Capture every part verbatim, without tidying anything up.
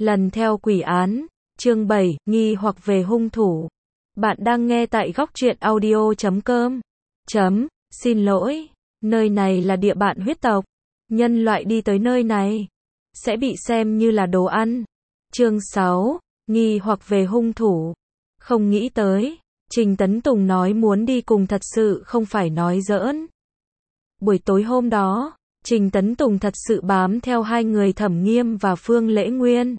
Lần theo quỷ án, chương bảy, nghi hoặc về hung thủ. Bạn đang nghe tại góc truyện audio chấm com. Chấm, xin lỗi, nơi này là địa bàn huyết tộc. Nhân loại đi tới nơi này, sẽ bị xem như là đồ ăn. Chương sáu, nghi hoặc về hung thủ. Không nghĩ tới, Trình Tấn Tùng nói muốn đi cùng thật sự không phải nói giỡn. Buổi tối hôm đó, Trình Tấn Tùng thật sự bám theo hai người Thẩm Nghiêm và Phương Lễ Nguyên.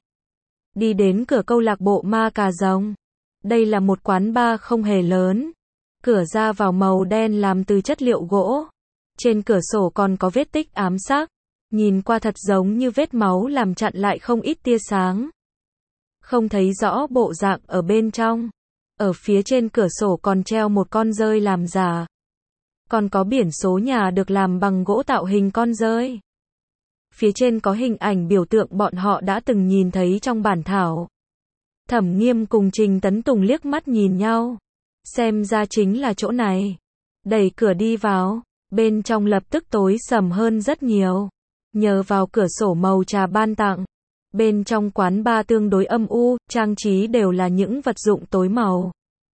Đi đến cửa câu lạc bộ Ma Cà Rồng. Đây là một quán bar không hề lớn. Cửa ra vào màu đen làm từ chất liệu gỗ. Trên cửa sổ còn có vết tích ám sắc. Nhìn qua thật giống như vết máu làm chặn lại không ít tia sáng. Không thấy rõ bộ dạng ở bên trong. Ở phía trên cửa sổ còn treo một con dơi làm giả. Còn có biển số nhà được làm bằng gỗ tạo hình con dơi. Phía trên có hình ảnh biểu tượng bọn họ đã từng nhìn thấy trong bản thảo. Thẩm Nghiêm cùng Trình Tấn Tùng liếc mắt nhìn nhau. Xem ra chính là chỗ này. Đẩy cửa đi vào, bên trong lập tức tối sầm hơn rất nhiều. Nhờ vào cửa sổ màu trà ban tặng. Bên trong quán bar tương đối âm u, trang trí đều là những vật dụng tối màu.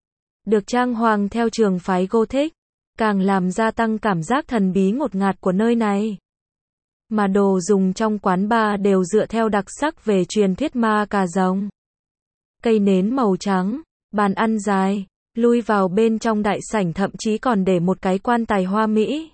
Được trang hoàng theo trường phái Gothic, càng làm gia tăng cảm giác thần bí ngột ngạt của nơi này. Mà đồ dùng trong quán bar đều dựa theo đặc sắc về truyền thuyết Ma Cà Rồng. Cây nến màu trắng, bàn ăn dài, lui vào bên trong đại sảnh thậm chí còn để một cái quan tài hoa mỹ.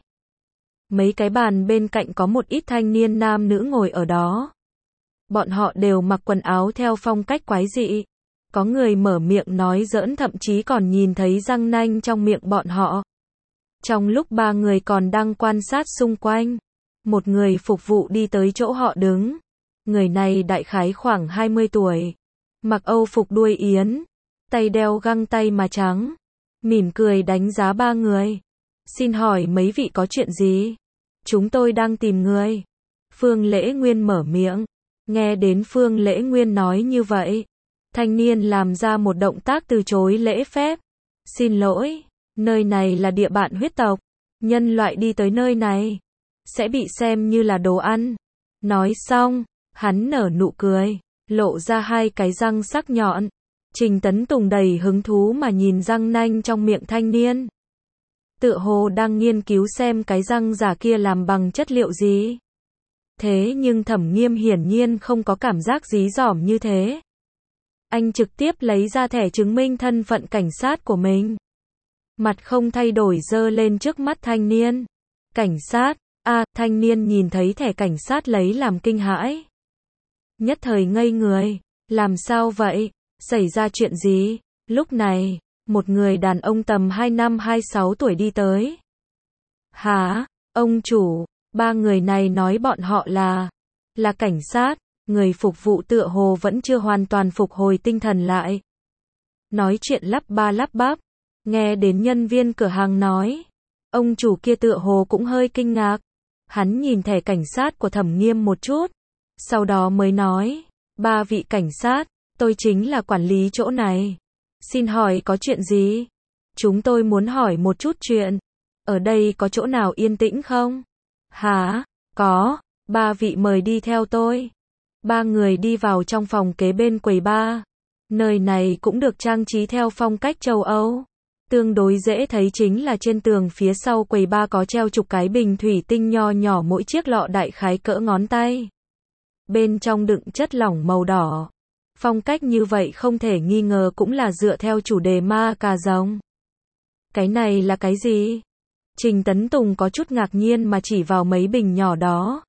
Mấy cái bàn bên cạnh có một ít thanh niên nam nữ ngồi ở đó. Bọn họ đều mặc quần áo theo phong cách quái dị. Có người mở miệng nói giỡn thậm chí còn nhìn thấy răng nanh trong miệng bọn họ. Trong lúc ba người còn đang quan sát xung quanh, một người phục vụ đi tới chỗ họ đứng. Người này đại khái khoảng hai mươi tuổi. Mặc âu phục đuôi yến, tay đeo găng tay mà trắng. Mỉm cười đánh giá ba người. Xin hỏi mấy vị có chuyện gì? Chúng tôi đang tìm người. Phương Lễ Nguyên mở miệng. Nghe đến Phương Lễ Nguyên nói như vậy, thanh niên làm ra một động tác từ chối lễ phép. Xin lỗi, nơi này là địa bàn huyết tộc. Nhân loại đi tới nơi này, sẽ bị xem như là đồ ăn. Nói xong, hắn nở nụ cười, lộ ra hai cái răng sắc nhọn. Trình Tấn Tùng đầy hứng thú mà nhìn răng nanh trong miệng thanh niên. Tựa hồ đang nghiên cứu xem cái răng giả kia làm bằng chất liệu gì. Thế nhưng Thẩm Nghiêm hiển nhiên không có cảm giác dí dỏm như thế. Anh trực tiếp lấy ra thẻ chứng minh thân phận cảnh sát của mình. Mặt không thay đổi giơ lên trước mắt thanh niên. Cảnh sát, a à, thanh niên nhìn thấy thẻ cảnh sát lấy làm kinh hãi. Nhất thời ngây người, làm sao vậy, xảy ra chuyện gì? Lúc này, một người đàn ông tầm hai năm hai sáu tuổi đi tới. Hả, ông chủ? Ba người này nói bọn họ là, là cảnh sát, người phục vụ tựa hồ vẫn chưa hoàn toàn phục hồi tinh thần lại. Nói chuyện lắp ba lắp bắp, nghe đến nhân viên cửa hàng nói. Ông chủ kia tựa hồ cũng hơi kinh ngạc. Hắn nhìn thẻ cảnh sát của Thẩm Nghiêm một chút, sau đó mới nói, ba vị cảnh sát, tôi chính là quản lý chỗ này. Xin hỏi có chuyện gì? Chúng tôi muốn hỏi một chút chuyện. Ở đây có chỗ nào yên tĩnh không? Hả? Có, ba vị mời đi theo tôi. Ba người đi vào trong phòng kế bên quầy bar. Nơi này cũng được trang trí theo phong cách châu Âu. Tương đối dễ thấy chính là trên tường phía sau quầy bar có treo chục cái bình thủy tinh nho nhỏ mỗi chiếc lọ đại khái cỡ ngón tay. Bên trong đựng chất lỏng màu đỏ. Phong cách như vậy không thể nghi ngờ cũng là dựa theo chủ đề Ma Cà Rồng. Cái này là cái gì? Trình Tấn Tùng có chút ngạc nhiên mà chỉ vào mấy bình nhỏ đó.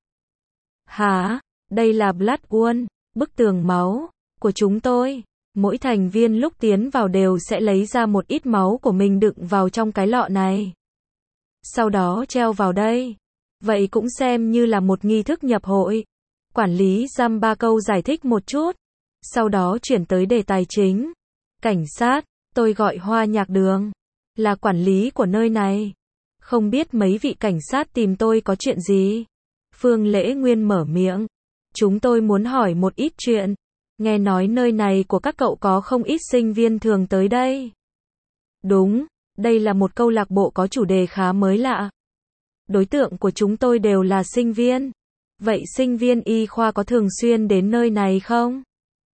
Hả? Đây là Blood Wall, bức tường máu của chúng tôi. Mỗi thành viên lúc tiến vào đều sẽ lấy ra một ít máu của mình đựng vào trong cái lọ này. Sau đó treo vào đây. Vậy cũng xem như là một nghi thức nhập hội. Quản lý giam ba câu giải thích một chút. Sau đó chuyển tới đề tài chính. Cảnh sát, tôi gọi Hoa Nhạc Đường. Là quản lý của nơi này. Không biết mấy vị cảnh sát tìm tôi có chuyện gì? Phương Lễ Nguyên mở miệng. Chúng tôi muốn hỏi một ít chuyện. Nghe nói nơi này của các cậu có không ít sinh viên thường tới đây. Đúng, đây là một câu lạc bộ có chủ đề khá mới lạ. Đối tượng của chúng tôi đều là sinh viên. Vậy sinh viên y khoa có thường xuyên đến nơi này không?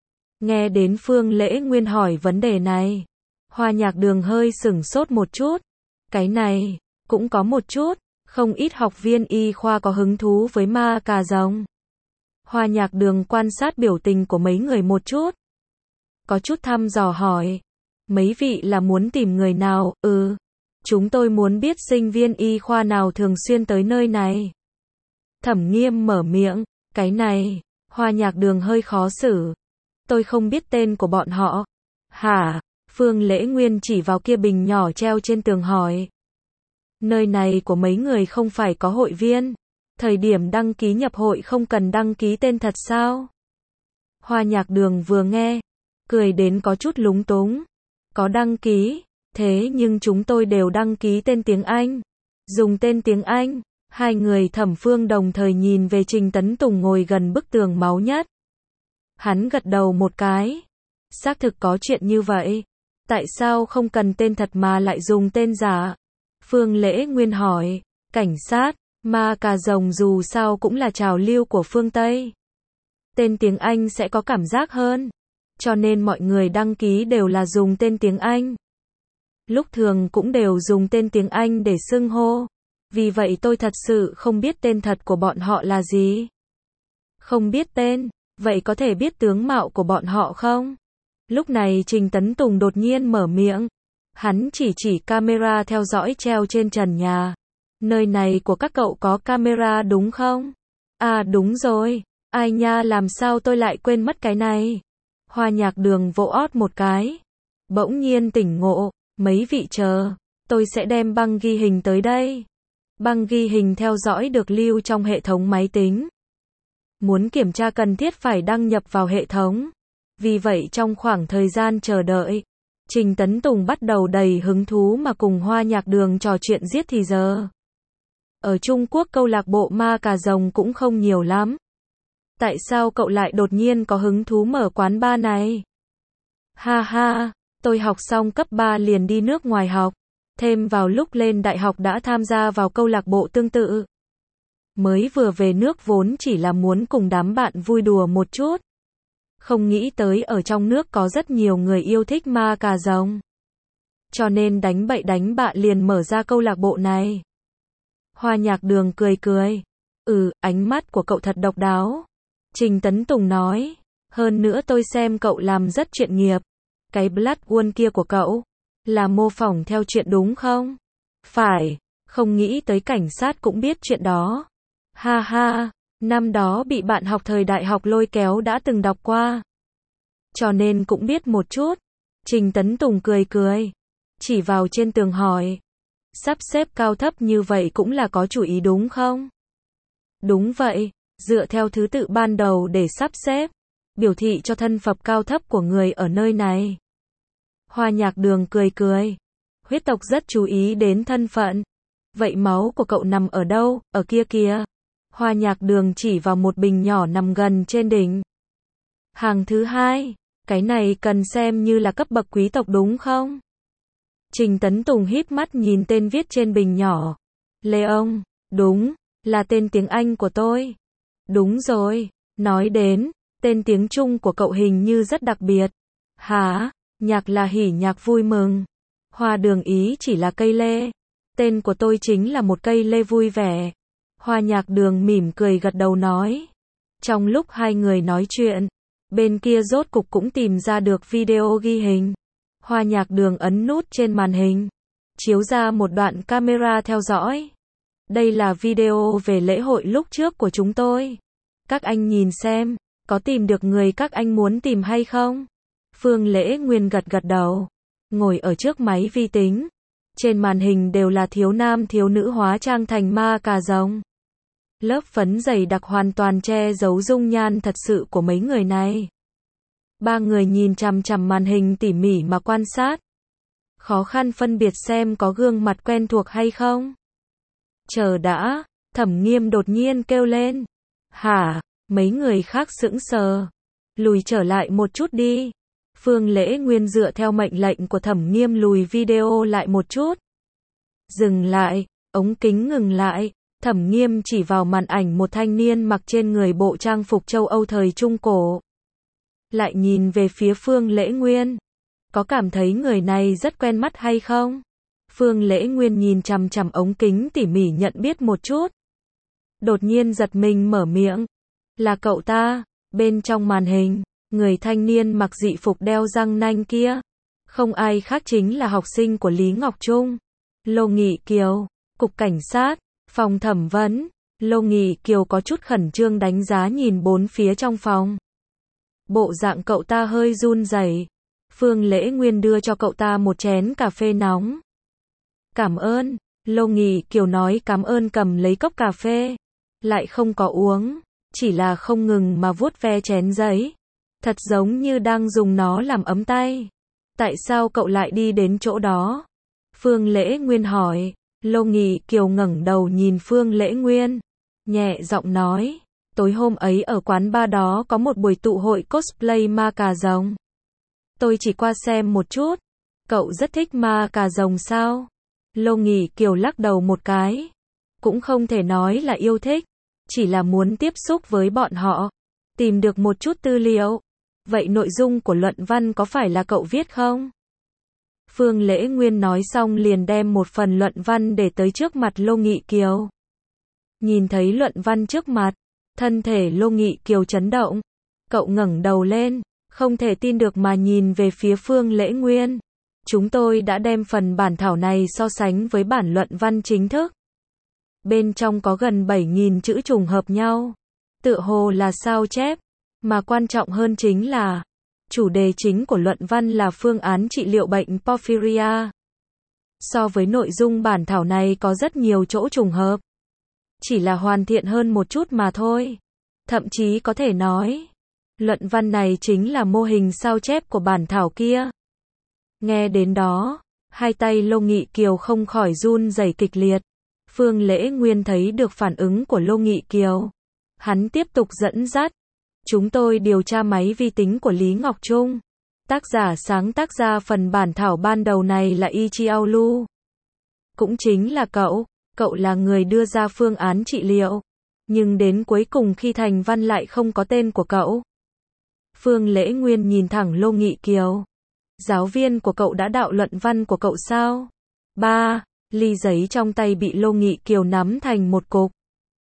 Nghe đến Phương Lễ Nguyên hỏi vấn đề này, Hoa Nhạc Đường hơi sửng sốt một chút. Cái này, cũng có một chút, không ít học viên y khoa có hứng thú với ma cà rồng. Hoa Nhạc Đường quan sát biểu tình của mấy người một chút. Có chút thăm dò hỏi. Mấy vị là muốn tìm người nào? Ừ. Chúng tôi muốn biết sinh viên y khoa nào thường xuyên tới nơi này. Thẩm Nghiêm mở miệng. Cái này, Hoa Nhạc Đường hơi khó xử. Tôi không biết tên của bọn họ. Hả? Phương Lễ Nguyên chỉ vào kia bình nhỏ treo trên tường hỏi. Nơi này của mấy người không phải có hội viên. Thời điểm đăng ký nhập hội không cần đăng ký tên thật sao? Hoa Nhạc Đường vừa nghe, cười đến có chút lúng túng. Có đăng ký, thế nhưng chúng tôi đều đăng ký tên tiếng Anh. Dùng tên tiếng Anh, hai người Thẩm Phương đồng thời nhìn về Trình Tấn Tùng ngồi gần bức tường máu nhất. Hắn gật đầu một cái. Xác thực có chuyện như vậy. Tại sao không cần tên thật mà lại dùng tên giả? Phương Lễ Nguyên hỏi. Cảnh sát, ma cà rồng dù sao cũng là trào lưu của phương Tây. Tên tiếng Anh sẽ có cảm giác hơn. Cho nên mọi người đăng ký đều là dùng tên tiếng Anh. Lúc thường cũng đều dùng tên tiếng Anh để xưng hô. Vì vậy tôi thật sự không biết tên thật của bọn họ là gì. Không biết tên, vậy có thể biết tướng mạo của bọn họ không? Lúc này Trình Tấn Tùng đột nhiên mở miệng. Hắn chỉ chỉ camera theo dõi treo trên trần nhà. Nơi này của các cậu có camera đúng không? À đúng rồi. Ai nha, làm sao tôi lại quên mất cái này? Hoa Nhạc Đường vỗ ót một cái. Bỗng nhiên tỉnh ngộ. Mấy vị chờ. Tôi sẽ đem băng ghi hình tới đây. Băng ghi hình theo dõi được lưu trong hệ thống máy tính. Muốn kiểm tra cần thiết phải đăng nhập vào hệ thống. Vì vậy trong khoảng thời gian chờ đợi, Trình Tấn Tùng bắt đầu đầy hứng thú mà cùng Hoa Nhạc Đường trò chuyện giết thì giờ. Ở Trung Quốc câu lạc bộ ma cà rồng cũng không nhiều lắm. Tại sao cậu lại đột nhiên có hứng thú mở quán bar này? Ha ha, tôi học xong cấp ba liền đi nước ngoài học. Thêm vào lúc lên đại học đã tham gia vào câu lạc bộ tương tự. Mới vừa về nước vốn chỉ là muốn cùng đám bạn vui đùa một chút. Không nghĩ tới ở trong nước có rất nhiều người yêu thích ma cà rồng. Cho nên đánh bậy đánh bạ liền mở ra câu lạc bộ này. Hoa Nhạc Đường cười cười. Ừ, ánh mắt của cậu thật độc đáo. Trình Tấn Tùng nói. Hơn nữa tôi xem cậu làm rất chuyên nghiệp. Cái Blood One kia của cậu là mô phỏng theo chuyện đúng không? Phải, không nghĩ tới cảnh sát cũng biết chuyện đó. Ha ha, năm đó bị bạn học thời đại học lôi kéo đã từng đọc qua. Cho nên cũng biết một chút. Trình Tấn Tùng cười cười. Chỉ vào trên tường hỏi. Sắp xếp cao thấp như vậy cũng là có chủ ý đúng không? Đúng vậy, dựa theo thứ tự ban đầu để sắp xếp. Biểu thị cho thân phận cao thấp của người ở nơi này. Hoa Nhạc Đường cười cười. Huyết tộc rất chú ý đến thân phận. Vậy máu của cậu nằm ở đâu? Ở kia kìa. Hoa Nhạc Đường chỉ vào một bình nhỏ nằm gần trên đỉnh. Hàng thứ hai. Cái này cần xem như là cấp bậc quý tộc đúng không? Trình Tấn Tùng híp mắt nhìn tên viết trên bình nhỏ. Leon, đúng, là tên tiếng Anh của tôi. Đúng rồi, nói đến, tên tiếng Trung của cậu hình như rất đặc biệt. Hả? Nhạc là hỉ nhạc vui mừng. Hoa Đường ý chỉ là cây lê. Tên của tôi chính là một cây lê vui vẻ. Hoa Nhạc Đường mỉm cười gật đầu nói. Trong lúc hai người nói chuyện, bên kia rốt cục cũng tìm ra được video ghi hình. Hoa Nhạc Đường ấn nút trên màn hình, chiếu ra một đoạn camera theo dõi. Đây là video về lễ hội lúc trước của chúng tôi. Các anh nhìn xem, có tìm được người các anh muốn tìm hay không? Phương Lễ Nguyên gật gật đầu, ngồi ở trước máy vi tính. Trên màn hình đều là thiếu nam thiếu nữ hóa trang thành ma cà rồng. Lớp phấn dày đặc hoàn toàn che giấu dung nhan thật sự của mấy người này. Ba người nhìn chằm chằm màn hình tỉ mỉ mà quan sát. Khó khăn phân biệt xem có gương mặt quen thuộc hay không. Chờ đã, Thẩm Nghiêm đột nhiên kêu lên. Hả? Mấy người khác sững sờ. Lùi trở lại một chút đi. Phương Lễ Nguyên dựa theo mệnh lệnh của Thẩm Nghiêm lùi video lại một chút. Dừng lại, ống kính ngừng lại. Thẩm Nghiêm chỉ vào màn ảnh một thanh niên mặc trên người bộ trang phục châu Âu thời Trung Cổ. lại nhìn về phía Phương Lễ Nguyên. Có cảm thấy người này rất quen mắt hay không? Phương Lễ Nguyên nhìn chằm chằm ống kính tỉ mỉ nhận biết một chút. Đột nhiên giật mình mở miệng. Là cậu ta, bên trong màn hình, người thanh niên mặc dị phục đeo răng nanh kia. Không ai khác chính là học sinh của Lý Ngọc Trung. Lô Nghị Kiều, Cục Cảnh sát, Phòng Thẩm vấn. Lô Nghị Kiều có chút khẩn trương đánh giá nhìn bốn phía trong phòng. Bộ dạng cậu ta hơi run rẩy. Phương Lễ Nguyên đưa cho cậu ta một chén cà phê nóng. Cảm ơn, Lô Nghị Kiều nói cảm ơn cầm lấy cốc cà phê. Lại không có uống, chỉ là không ngừng mà vuốt ve chén giấy. Thật giống như đang dùng nó làm ấm tay. Tại sao cậu lại đi đến chỗ đó? Phương Lễ Nguyên hỏi. Lô Nghị Kiều ngẩng đầu nhìn Phương Lễ Nguyên. Nhẹ giọng nói. Tối hôm ấy ở quán bar đó có một buổi tụ hội cosplay ma cà rồng. Tôi chỉ qua xem một chút. Cậu rất thích ma cà rồng sao? Lô Nghị Kiều lắc đầu một cái. Cũng không thể nói là yêu thích. Chỉ là muốn tiếp xúc với bọn họ. Tìm được một chút tư liệu. Vậy nội dung của luận văn có phải là cậu viết không? Phương Lễ Nguyên nói xong liền đem một phần luận văn để tới trước mặt Lô Nghị Kiều. Nhìn thấy luận văn trước mặt, thân thể Lô Nghị Kiều chấn động. Cậu ngẩng đầu lên, không thể tin được mà nhìn về phía Phương Lễ Nguyên. Chúng tôi đã đem phần bản thảo này so sánh với bản luận văn chính thức. Bên trong có gần bảy nghìn chữ trùng hợp nhau. Tựa hồ là sao chép. Mà quan trọng hơn chính là, chủ đề chính của luận văn là phương án trị liệu bệnh porphyria. So với nội dung bản thảo này có rất nhiều chỗ trùng hợp. Chỉ là hoàn thiện hơn một chút mà thôi. Thậm chí có thể nói, luận văn này chính là mô hình sao chép của bản thảo kia. Nghe đến đó, hai tay Lô Nghị Kiều không khỏi run rẩy kịch liệt. Phương Lễ Nguyên thấy được phản ứng của Lô Nghị Kiều. Hắn tiếp tục dẫn dắt. Chúng tôi điều tra máy vi tính của Lý Ngọc Trung. Tác giả sáng tác ra phần bản thảo ban đầu này là Yi Chiao Lu. Cũng chính là cậu, cậu là người đưa ra phương án trị liệu. Nhưng đến cuối cùng khi thành văn lại không có tên của cậu. Phương Lễ Nguyên nhìn thẳng Lô Nghị Kiều. Giáo viên của cậu đã đạo luận văn của cậu sao? Ba, ly giấy trong tay bị Lô Nghị Kiều nắm thành một cục.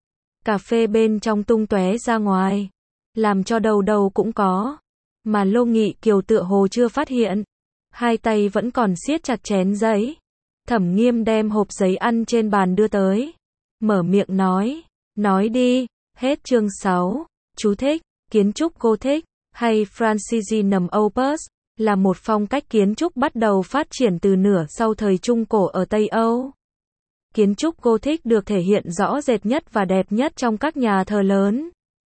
Cà phê bên trong tung tóe ra ngoài. Làm cho đầu đầu cũng có. Mà Lô Nghị Kiều tựa hồ chưa phát hiện. Hai tay vẫn còn siết chặt chén giấy. Thẩm Nghiêm đem hộp giấy ăn trên bàn đưa tới. Mở miệng nói. Nói đi. Hết chương sáu. Chú thích. Kiến trúc Gothic hay Francisinum Opus là một phong cách kiến trúc bắt đầu phát triển từ nửa sau thời Trung Cổ ở Tây Âu. Kiến trúc Gothic được thể hiện rõ rệt nhất và đẹp nhất trong các nhà thờ lớn,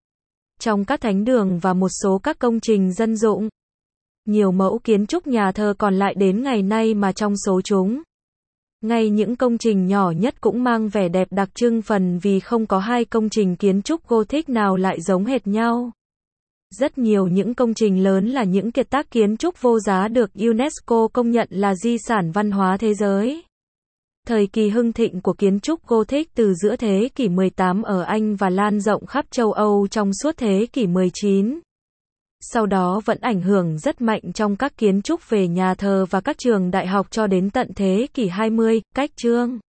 trong các thánh đường và một số các công trình dân dụng. Nhiều mẫu kiến trúc nhà thờ còn lại đến ngày nay mà trong số chúng, ngay những công trình nhỏ nhất cũng mang vẻ đẹp đặc trưng phần vì không có hai công trình kiến trúc Gothic nào lại giống hệt nhau. Rất nhiều những công trình lớn là những kiệt tác kiến trúc vô giá được UNESCO công nhận là di sản văn hóa thế giới. Thời kỳ hưng thịnh của kiến trúc Gothic từ giữa thế kỷ mười tám ở Anh và lan rộng khắp châu Âu trong suốt thế kỷ mười chín. Sau đó vẫn ảnh hưởng rất mạnh trong các kiến trúc về nhà thờ và các trường đại học cho đến tận thế kỷ hai mươi, cách chương